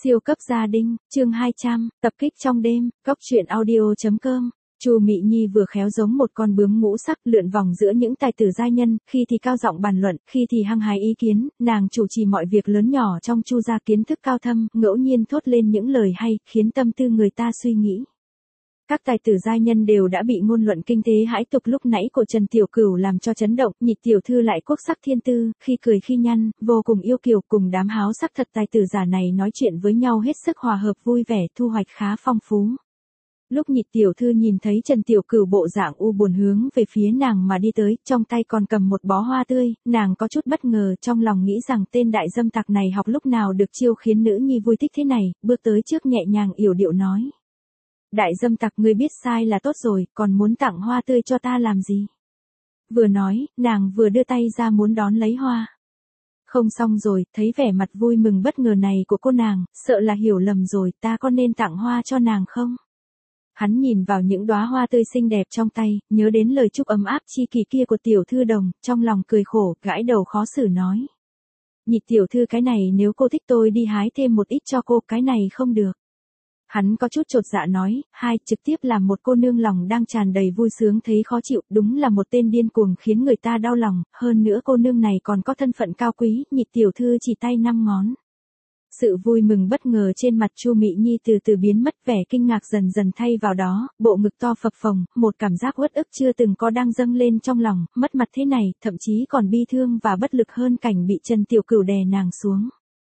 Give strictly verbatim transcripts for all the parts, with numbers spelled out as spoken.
Siêu cấp gia đình, chương hai trăm, tập kích trong đêm, góc truyện audio.com. Chu Mị Nhi vừa khéo giống một con bướm ngũ sắc lượn vòng giữa những tài tử giai nhân, khi thì cao giọng bàn luận, khi thì hăng hái ý kiến, nàng chủ trì mọi việc lớn nhỏ trong Chu gia, kiến thức cao thâm, ngẫu nhiên thốt lên những lời hay, khiến tâm tư người ta suy nghĩ. Các tài tử giai nhân đều đã bị ngôn luận kinh tế hãi tục lúc nãy của Trần Tiểu Cửu làm cho chấn động, Nhị tiểu thư lại quốc sắc thiên tư, khi cười khi nhăn, vô cùng yêu kiều, cùng đám háo sắc thật tài tử giả này nói chuyện với nhau hết sức hòa hợp vui vẻ, thu hoạch khá phong phú. Lúc Nhị tiểu thư nhìn thấy Trần Tiểu Cửu bộ dạng u buồn hướng về phía nàng mà đi tới, trong tay còn cầm một bó hoa tươi, nàng có chút bất ngờ, trong lòng nghĩ rằng tên đại dâm tặc này học lúc nào được chiêu khiến nữ nhi vui thích thế này, bước tới trước nhẹ nhàng yểu điệu nói. Đại dâm tặc, ngươi biết sai là tốt rồi, còn muốn tặng hoa tươi cho ta làm gì? Vừa nói, nàng vừa đưa tay ra muốn đón lấy hoa. Không xong rồi, thấy vẻ mặt vui mừng bất ngờ này của cô nàng, sợ là hiểu lầm rồi, ta có nên tặng hoa cho nàng không? Hắn nhìn vào những đóa hoa tươi xinh đẹp trong tay, nhớ đến lời chúc ấm áp chi kỳ kia của tiểu thư đồng, trong lòng cười khổ, gãi đầu khó xử nói. Nhị tiểu thư, cái này nếu cô thích tôi đi hái thêm một ít cho cô, cái này không được. Hắn có chút chột dạ nói, hai, trực tiếp làm một cô nương lòng đang tràn đầy vui sướng thấy khó chịu, đúng là một tên điên cuồng khiến người ta đau lòng, hơn nữa cô nương này còn có thân phận cao quý, Nhị tiểu thư chỉ tay năm ngón. Sự vui mừng bất ngờ trên mặt Chu Mị Nhi từ từ biến mất, vẻ kinh ngạc dần dần thay vào đó, bộ ngực to phập phồng, một cảm giác uất ức chưa từng có đang dâng lên trong lòng, mất mặt thế này, thậm chí còn bi thương và bất lực hơn cảnh bị Trần Tiểu Cửu đè nàng xuống.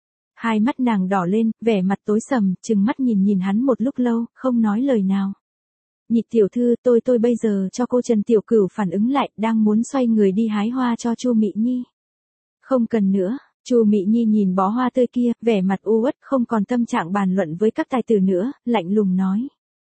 Hai mắt nàng đỏ lên, vẻ mặt tối sầm, trừng mắt nhìn nhìn hắn một lúc lâu, không nói lời nào. Nhị tiểu thư, tôi tôi bây giờ cho cô. Trần Tiểu Cửu phản ứng lại, đang muốn xoay người đi hái hoa cho Chu Mị Nhi. Không cần nữa. Chu Mị Nhi nhìn bó hoa tươi kia, vẻ mặt u uất, không còn tâm trạng bàn luận với các tài tử nữa, lạnh lùng nói.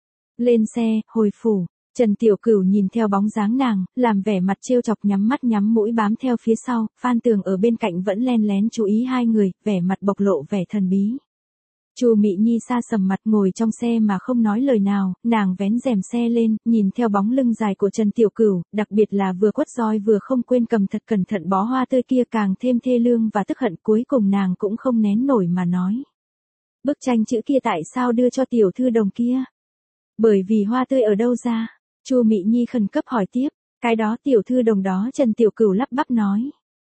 Lên xe, hồi phủ. Trần Tiểu Cửu nhìn theo bóng dáng nàng, làm vẻ mặt trêu chọc, nhắm mắt nhắm mũi bám theo phía sau, Phan Tường ở bên cạnh vẫn len lén chú ý hai người, vẻ mặt bộc lộ vẻ thần bí. Chu Mị Nhi sa sầm mặt ngồi trong xe mà không nói lời nào, nàng vén rèm xe lên, nhìn theo bóng lưng dài của Trần Tiểu Cửu, đặc biệt là vừa quất roi vừa không quên cầm thật cẩn thận bó hoa tươi kia, càng thêm thê lương và tức hận, cuối cùng nàng cũng không nén nổi mà nói. Bức tranh chữ kia tại sao đưa cho tiểu thư đồng kia? Bởi vì hoa tươi ở đâu ra? Chu Mị Nhi khẩn cấp hỏi tiếp, cái đó tiểu thư đồng đó. Trần Tiểu Cửu lắp bắp nói.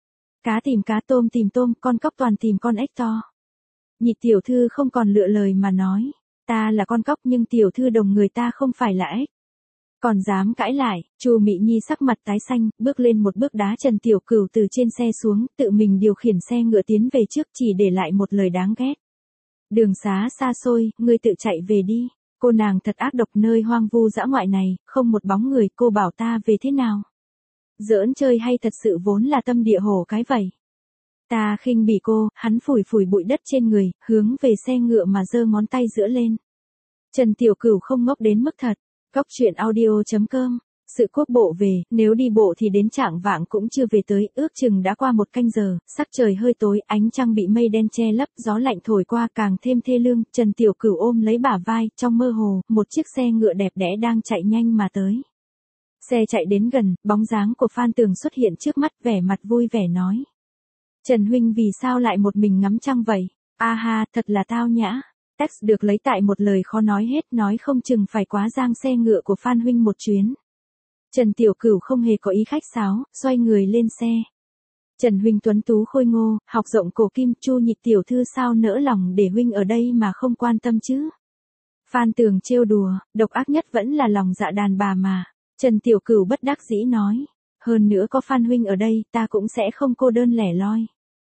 Cá tìm cá, tôm tìm tôm, con cóc toàn tìm con ếch to. Nhị tiểu thư không còn lựa lời mà nói, ta là con cóc nhưng tiểu thư đồng người ta không phải là ếch. Còn dám cãi lại. Chu Mị Nhi sắc mặt tái xanh, bước lên một bước đá Trần Tiểu Cửu từ trên xe xuống, tự mình điều khiển xe ngựa tiến về trước, chỉ để lại một lời đáng ghét. Đường xá xa xôi, ngươi tự chạy về đi. Cô nàng thật ác độc, nơi hoang vu dã ngoại này, không một bóng người, cô bảo ta về thế nào? Giỡn chơi hay thật sự vốn là tâm địa hổ cái vậy? Ta khinh bỉ cô. Hắn phủi phủi bụi đất trên người, hướng về xe ngựa mà giơ ngón tay giữa lên. Trần Tiểu Cửu không ngốc đến mức thật. Góc truyện audio.com. Sự quốc bộ về, nếu đi bộ thì đến chạng vạng cũng chưa về tới, ước chừng đã qua một canh giờ, sắc trời hơi tối, ánh trăng bị mây đen che lấp, gió lạnh thổi qua càng thêm thê lương. Trần Tiểu Cửu ôm lấy bả vai, trong mơ hồ, một chiếc xe ngựa đẹp đẽ đang chạy nhanh mà tới. Xe chạy đến gần, bóng dáng của Phan Tường xuất hiện trước mắt, vẻ mặt vui vẻ nói. Trần huynh vì sao lại một mình ngắm trăng vậy? A ha, thật là tao nhã. Text được lấy tại một lời khó nói hết, nói không chừng phải quá giang xe ngựa của Phan huynh một chuyến. Trần Tiểu Cửu không hề có ý khách sáo, xoay người lên xe. Trần huynh tuấn tú khôi ngô, học rộng cổ kim, Chu Nhị tiểu thư sao nỡ lòng để huynh ở đây mà không quan tâm chứ? Phan Tường trêu đùa, độc ác nhất vẫn là lòng dạ đàn bà mà. Trần Tiểu Cửu bất đắc dĩ nói, hơn nữa có Phan huynh ở đây, ta cũng sẽ không cô đơn lẻ loi.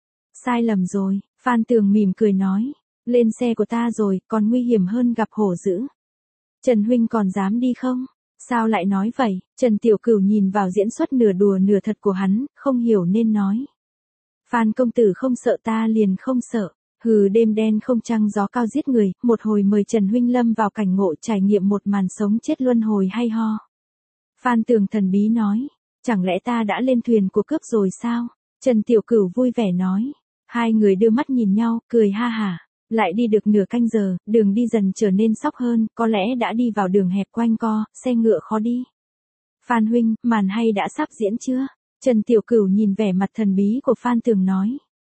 Sai lầm rồi. Phan Tường mỉm cười nói, lên xe của ta rồi, còn nguy hiểm hơn gặp hổ dữ. Trần huynh còn dám đi không? Sao lại nói vậy? Trần Tiểu Cửu nhìn vào diễn xuất nửa đùa nửa thật của hắn, không hiểu nên nói. Phan công tử không sợ ta liền không sợ. Hừ, đêm đen không trăng gió cao giết người, một hồi mời Trần huynh lâm vào cảnh ngộ trải nghiệm một màn sống chết luân hồi hay ho. Phan Tường thần bí nói, chẳng lẽ ta đã lên thuyền của cướp rồi sao? Trần Tiểu Cửu vui vẻ nói. Hai người đưa mắt nhìn nhau, cười ha hả. Lại đi được nửa canh giờ, đường đi dần trở nên sóc hơn, có lẽ đã đi vào đường hẹp quanh co, xe ngựa khó đi. Phan huynh, màn hay đã sắp diễn chưa? Trần Tiểu Cửu nhìn vẻ mặt thần bí của Phan Tường nói.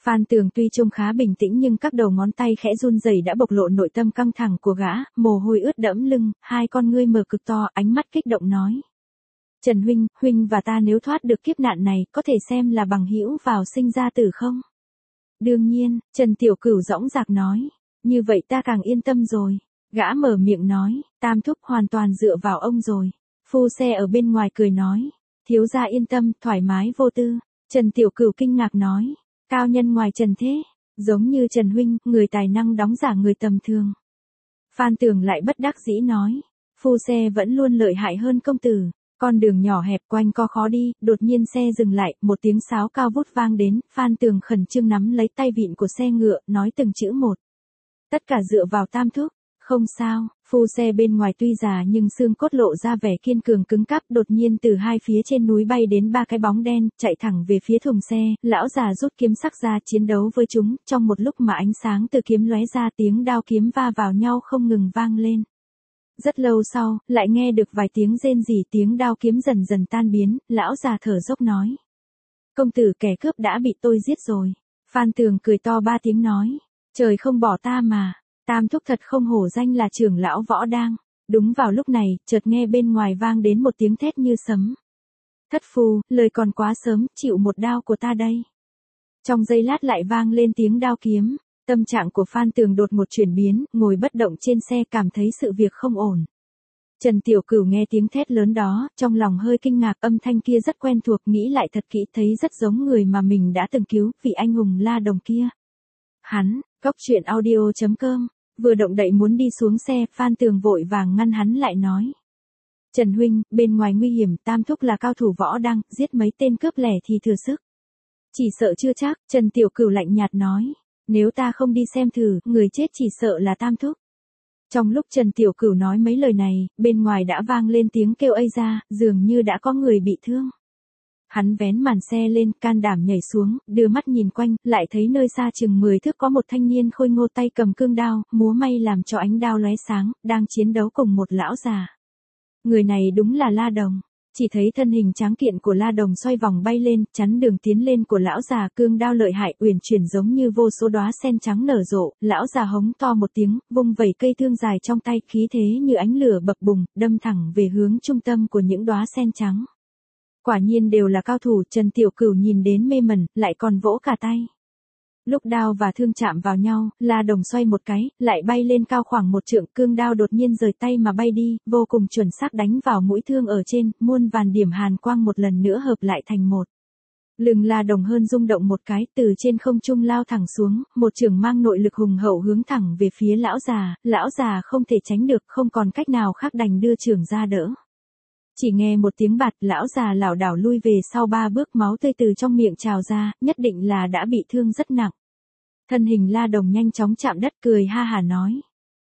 Phan Tường tuy trông khá bình tĩnh nhưng các đầu ngón tay khẽ run rẩy đã bộc lộ nội tâm căng thẳng của gã, mồ hôi ướt đẫm lưng, hai con ngươi mở cực to, ánh mắt kích động nói. Trần huynh, huynh và ta nếu thoát được kiếp nạn này, có thể xem là bằng hữu vào sinh ra tử không? Đương nhiên, Trần Tiểu Cửu dõng dạc nói. Như vậy ta càng yên tâm rồi. Gã mở miệng nói, Tam thúc hoàn toàn dựa vào ông rồi. Phu xe ở bên ngoài cười nói. Thiếu gia yên tâm, thoải mái vô tư. Trần Tiểu Cửu kinh ngạc nói. Cao nhân ngoài trần thế, giống như Trần huynh, người tài năng đóng giả người tầm thường. Phan Tường lại bất đắc dĩ nói. Phu xe vẫn luôn lợi hại hơn công tử. Con đường nhỏ hẹp quanh co khó đi, đột nhiên xe dừng lại, một tiếng sáo cao vút vang đến, Phan Tường khẩn trương nắm lấy tay vịn của xe ngựa, nói từng chữ một. Tất cả dựa vào Tam thúc, không sao, phu xe bên ngoài tuy già nhưng xương cốt lộ ra vẻ kiên cường cứng cáp, đột nhiên từ hai phía trên núi bay đến ba cái bóng đen, chạy thẳng về phía thùng xe, lão già rút kiếm sắc ra chiến đấu với chúng, trong một lúc mà ánh sáng từ kiếm lóe ra tiếng đao kiếm va vào nhau không ngừng vang lên. Rất lâu sau, lại nghe được vài tiếng rên rỉ, tiếng đao kiếm dần dần tan biến, lão già thở dốc nói. Công tử, kẻ cướp đã bị tôi giết rồi. Phan Tường cười to ba tiếng nói. Trời không bỏ ta mà. Tam thúc thật không hổ danh là trưởng lão võ đang. Đúng vào lúc này, chợt nghe bên ngoài vang đến một tiếng thét như sấm. Thất phu, lời còn quá sớm, chịu một đao của ta đây. Trong giây lát lại vang lên tiếng đao kiếm. Tâm trạng của Phan Tường đột một chuyển biến, ngồi bất động trên xe cảm thấy sự việc không ổn. Trần Tiểu Cửu nghe tiếng thét lớn đó, trong lòng hơi kinh ngạc, âm thanh kia rất quen thuộc, nghĩ lại thật kỹ thấy rất giống người mà mình đã từng cứu, vị anh hùng La Đồng kia. Hắn, Cốc Truyện Audio chấm com, vừa động đậy muốn đi xuống xe, Phan Tường vội vàng ngăn hắn lại nói. Trần huynh, bên ngoài nguy hiểm, Tam thúc là cao thủ võ đăng, giết mấy tên cướp lẻ thì thừa sức. Chỉ sợ chưa chắc, Trần Tiểu Cửu lạnh nhạt nói. Nếu ta không đi xem thử, người chết chỉ sợ là Tam thúc. Trong lúc Trần Tiểu Cửu nói mấy lời này, bên ngoài đã vang lên tiếng kêu ây ra, dường như đã có người bị thương. Hắn vén màn xe lên, can đảm nhảy xuống, đưa mắt nhìn quanh, lại thấy nơi xa chừng mười thước có một thanh niên khôi ngô tay cầm cương đao, múa may làm cho ánh đao lóe sáng, đang chiến đấu cùng một lão già. Người này đúng là La Đồng. Chỉ thấy thân hình tráng kiện của La Đồng xoay vòng bay lên, chắn đường tiến lên của lão già, cương đao lợi hại uyển chuyển giống như vô số đóa sen trắng nở rộ, lão già hống to một tiếng, vung vẩy cây thương dài trong tay, khí thế như ánh lửa bập bùng, đâm thẳng về hướng trung tâm của những đóa sen trắng. Quả nhiên đều là cao thủ, Trần Tiểu Cửu nhìn đến mê mẩn, lại còn vỗ cả tay. Lúc đao và thương chạm vào nhau, La Đồng xoay một cái, lại bay lên cao khoảng một trượng, cương đao đột nhiên rời tay mà bay đi, vô cùng chuẩn xác đánh vào mũi thương ở trên, muôn vàn điểm hàn quang một lần nữa hợp lại thành một. Lưng La Đồng hơn rung động một cái, từ trên không trung lao thẳng xuống, một chưởng mang nội lực hùng hậu hướng thẳng về phía lão già, lão già không thể tránh được, không còn cách nào khác đành đưa chưởng ra đỡ. Chỉ nghe một tiếng bạt, lão già lảo đảo lui về sau ba bước, máu tươi từ trong miệng trào ra, nhất định là đã bị thương rất nặng. Thân hình La Đồng nhanh chóng chạm đất, cười ha hà nói.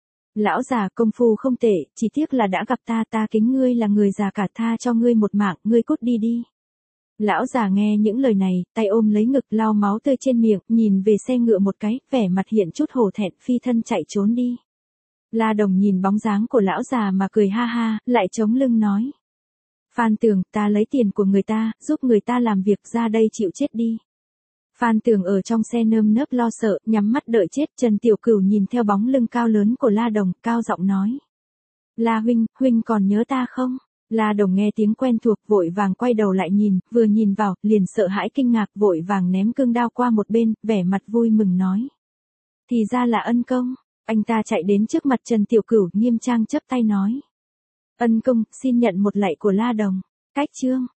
Lão già, công phu không tệ, chỉ tiếc là đã gặp ta, ta kính ngươi là người già cả, tha cho ngươi một mạng, ngươi cút đi đi. Lão già nghe những lời này, tay ôm lấy ngực, lau máu tươi trên miệng, nhìn về xe ngựa một cái, vẻ mặt hiện chút hổ thẹn, phi thân chạy trốn đi. La Đồng nhìn bóng dáng của lão già mà cười ha ha, lại chống lưng nói. Phan Tường, ta lấy tiền của người ta, giúp người ta làm việc, ra đây chịu chết đi. Phan Tường ở trong xe nơm nớp lo sợ, nhắm mắt đợi chết. Trần Tiểu Cửu nhìn theo bóng lưng cao lớn của La Đồng, cao giọng nói. La huynh, huynh còn nhớ ta không? La Đồng nghe tiếng quen thuộc, vội vàng quay đầu lại nhìn, vừa nhìn vào, liền sợ hãi kinh ngạc, vội vàng ném cương đao qua một bên, vẻ mặt vui mừng nói. Thì ra là ân công. Anh ta chạy đến trước mặt Trần Tiểu Cửu, nghiêm trang chắp tay nói. Ân công, xin nhận một lạy của La Đồng. Cách chương.